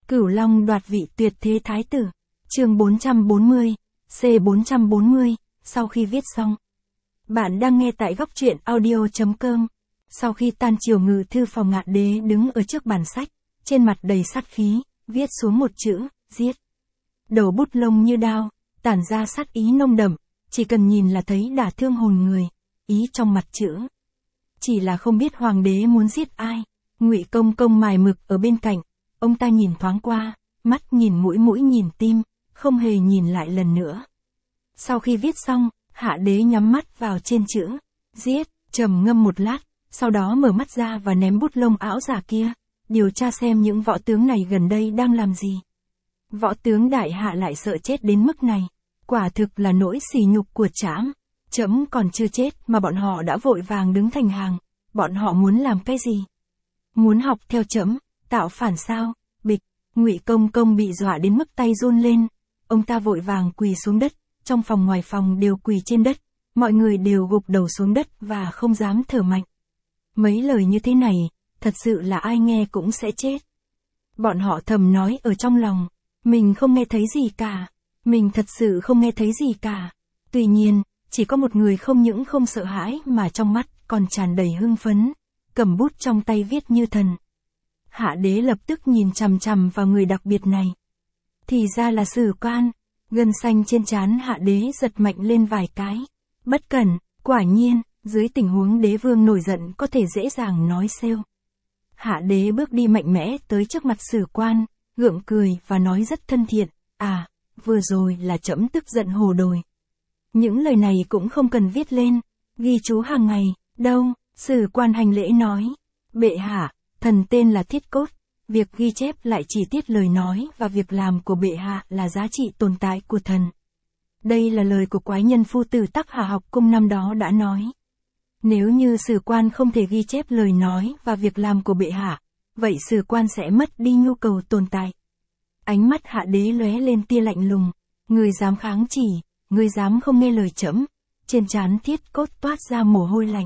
Cửu Long đoạt vị tuyệt thế thái tử. Chương 440, C440, sau khi viết xong. Bạn đang nghe tại góc truyện audio.com. Sau khi tan chiều ngự thư phòng, Ngạn Đế đứng ở trước bàn sách, trên mặt đầy sát khí, viết xuống một chữ, giết. Đầu bút lông như đao, tản ra sát ý nông đậm, chỉ cần nhìn là thấy đả thương hồn người, ý trong mặt chữ. Chỉ là không biết hoàng đế muốn giết ai. Ngụy Công Công mài mực ở bên cạnh, ông ta nhìn thoáng qua, mắt nhìn mũi, mũi nhìn tim, không hề nhìn lại lần nữa. Sau khi viết xong, Hạ Đế nhắm mắt vào trên chữ, giết, trầm ngâm một lát, sau đó mở mắt ra và ném bút lông ảo giả kia, điều tra xem những võ tướng này gần đây đang làm gì. Võ tướng đại hạ lại sợ chết đến mức này, quả thực là nỗi sỉ nhục của trẫm. Trẫm còn chưa chết mà bọn họ đã vội vàng đứng thành hàng, bọn họ muốn làm cái gì? Muốn học theo trẫm, tạo phản sao? Bịch, Ngụy Công Công bị dọa đến mức tay run lên, ông ta vội vàng quỳ xuống đất, trong phòng ngoài phòng đều quỳ trên đất, mọi người đều gục đầu xuống đất và không dám thở mạnh. Mấy lời như thế này, thật sự là ai nghe cũng sẽ chết. Bọn họ thầm nói ở trong lòng, mình không nghe thấy gì cả, mình thật sự không nghe thấy gì cả. Tuy nhiên, chỉ có một người không những không sợ hãi mà trong mắt còn tràn đầy hưng phấn, cầm bút trong tay viết như thần. Hạ Đế lập tức nhìn chằm chằm vào người đặc biệt này. Thì ra là Sử Quan. Gân xanh trên trán Hạ Đế giật mạnh lên vài cái. Bất cẩn, quả nhiên, dưới tình huống đế vương nổi giận có thể dễ dàng nói xêu. Hạ Đế bước đi mạnh mẽ tới trước mặt Sử Quan, gượng cười và nói rất thân thiện, vừa rồi là trẫm tức giận hồ đồi. Những lời này cũng không cần viết lên, ghi chú hàng ngày, đâu. Sử Quan hành lễ nói, bệ hạ, thần tên là Thiết Cốt, việc ghi chép lại chi tiết lời nói và việc làm của bệ hạ là giá trị tồn tại của thần. Đây là lời của quái nhân phu tử Tắc Hà học cung năm đó đã nói. Nếu như Sử Quan không thể ghi chép lời nói và việc làm của bệ hạ, vậy Sử Quan sẽ mất đi nhu cầu tồn tại. Ánh mắt Hạ Đế lóe lên tia lạnh lùng, người dám kháng chỉ, người dám không nghe lời trẫm. Trên trán Thiết Cốt toát ra mồ hôi lạnh.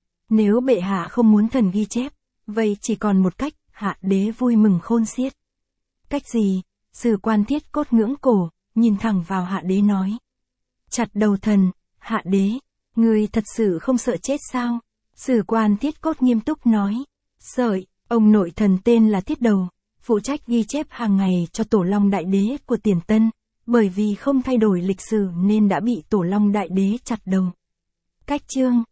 Nếu bệ hạ không muốn thần ghi chép, vậy chỉ còn một cách. Hạ Đế vui mừng khôn xiết. Cách gì? Sử Quan Thiết Cốt ngưỡng cổ, nhìn thẳng vào Hạ Đế nói. Chặt đầu thần. Hạ Đế, ngươi thật sự không sợ chết sao? Sử Quan Thiết Cốt nghiêm túc nói. Sợi, ông nội thần tên là Thiết Đầu, phụ trách ghi chép hàng ngày cho Tổ Long Đại Đế của Tiền Tân, bởi vì không thay đổi lịch sử nên đã bị Tổ Long Đại Đế chặt đầu. Cách chương.